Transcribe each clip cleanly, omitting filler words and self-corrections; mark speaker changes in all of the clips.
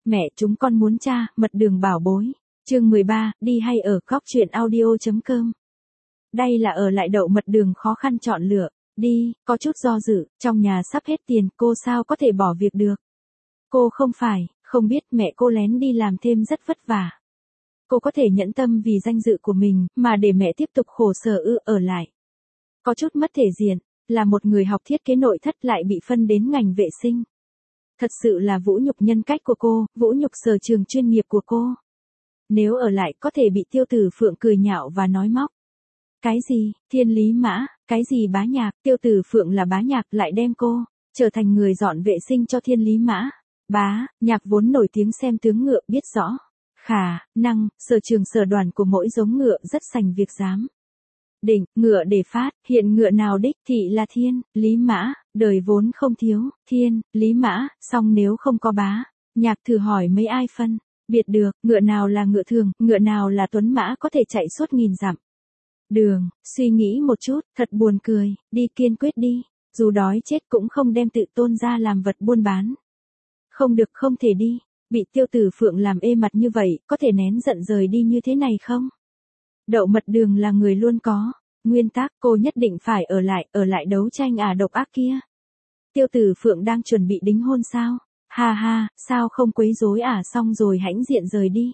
Speaker 1: Mẹ chúng con muốn cha, mật đường bảo bối. Chương 13, đi hay ở góc truyện audio.com. Đây là ở lại đậu mật đường khó khăn chọn lựa. Đi, có chút do dự, trong nhà sắp hết tiền, cô sao có thể bỏ việc được. Cô không biết mẹ cô lén đi làm thêm rất vất vả. Cô có thể nhẫn tâm vì danh dự của mình, mà để mẹ tiếp tục khổ sở ở lại. Có chút mất thể diện, là một người học thiết kế nội thất lại bị phân đến ngành vệ sinh. Thật sự là vũ nhục nhân cách của cô, vũ nhục sở trường chuyên nghiệp của cô. Nếu ở lại có thể bị Tiêu Tử Phượng cười nhạo và nói móc. Cái gì, Thiên Lý Mã, cái gì bá nhạc, Tiêu Tử Phượng là bá nhạc lại đem cô, trở thành người dọn vệ sinh cho Thiên Lý Mã. Bá, nhạc vốn nổi tiếng xem tướng ngựa biết rõ. Khả, năng, sở trường sở đoàn của mỗi giống ngựa rất sành việc dám. Định, ngựa để phát, hiện ngựa nào đích thị là Thiên, Lý Mã, đời vốn không thiếu, Thiên, Lý Mã, song nếu không có bá, nhạc thử hỏi mấy ai phân, biệt được, ngựa nào là ngựa thường, ngựa nào là tuấn mã có thể chạy suốt nghìn dặm. Đường, suy nghĩ một chút, thật buồn cười, đi kiên quyết đi, dù đói chết cũng không đem tự tôn ra làm vật buôn bán. Không được không thể đi, bị Tiêu Tử Phượng làm ê mặt như vậy, có thể nén giận rời đi như thế này không? Đậu mật đường là người luôn có nguyên tắc, cô nhất định phải ở lại đấu tranh độc ác kia. Tiêu Tử Phượng đang chuẩn bị đính hôn sao? Ha ha, sao không quấy rối xong rồi hãnh diện rời đi.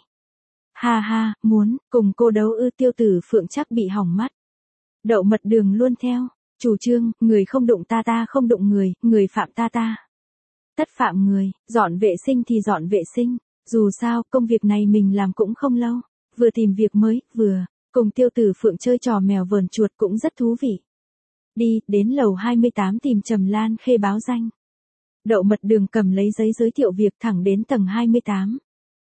Speaker 1: Ha ha, muốn cùng cô đấu ư? Tiêu Tử Phượng chắc bị hỏng mắt. Đậu mật đường luôn theo chủ trương, người không đụng ta ta không đụng người, người phạm ta ta tất phạm người, dọn vệ sinh thì dọn vệ sinh, dù sao công việc này mình làm cũng không lâu, vừa tìm việc mới, vừa cùng Tiêu Tử Phượng chơi trò mèo vờn chuột cũng rất thú vị. Đi, đến lầu 28 tìm Trầm Lan Khê báo danh. Đậu mật đường cầm lấy giấy giới thiệu việc thẳng đến tầng 28.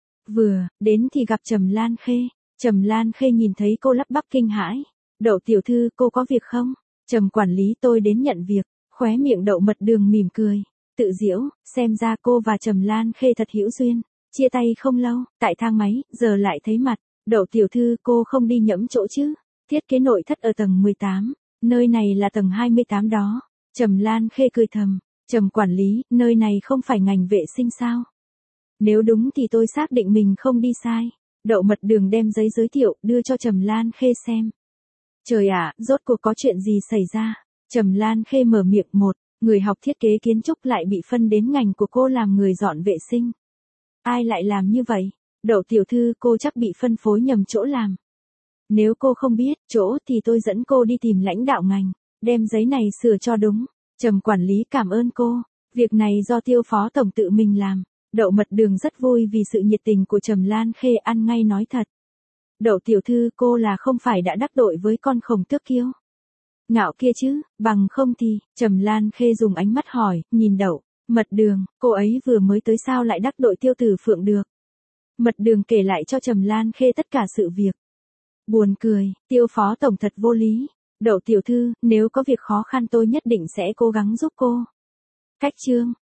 Speaker 1: Vừa đến thì gặp Trầm Lan Khê. Trầm Lan Khê nhìn thấy cô lắp bắp kinh hãi. Đậu tiểu thư, cô có việc không? Trầm quản lý, tôi đến nhận việc. Khóe miệng đậu mật đường mỉm cười, tự giễu, xem ra cô và Trầm Lan Khê thật hữu duyên. Chia tay không lâu, tại thang máy, giờ lại thấy mặt. Đậu tiểu thư, cô không đi nhẫm chỗ chứ? Thiết kế nội thất ở tầng 18, nơi này là tầng 28 đó. Trầm Lan Khê cười thầm, Trầm quản lý, nơi này không phải ngành vệ sinh sao? Nếu đúng thì tôi xác định mình không đi sai. Đậu mật đường đem giấy giới thiệu đưa cho Trầm Lan Khê xem. Trời ạ, rốt cuộc có chuyện gì xảy ra? Trầm Lan Khê mở miệng, một người học thiết kế kiến trúc lại bị phân đến ngành của cô làm người dọn vệ sinh. Ai lại làm như vậy? Đậu tiểu thư, cô chắc bị phân phối nhầm chỗ làm. Nếu cô không biết chỗ thì tôi dẫn cô đi tìm lãnh đạo ngành, đem giấy này sửa cho đúng. Trầm quản lý, cảm ơn cô, việc này do Tiêu phó tổng tự mình làm. Đậu mật đường rất vui vì sự nhiệt tình của Trầm Lan Khê, ăn ngay nói thật. Đậu tiểu thư, cô là không phải đã đắc tội với con khổng tước kiêu ngạo kia chứ? Bằng không thì, Trầm Lan Khê dùng ánh mắt hỏi, nhìn đậu mật đường, cô ấy vừa mới tới sao lại đắc tội Tiêu Tử Phượng được? Mật đường kể lại cho Trầm Lan Khê tất cả sự việc. Buồn cười, Tiêu phó tổng thật vô lý. Đậu tiểu thư, nếu có việc khó khăn tôi nhất định sẽ cố gắng giúp cô. Cách chương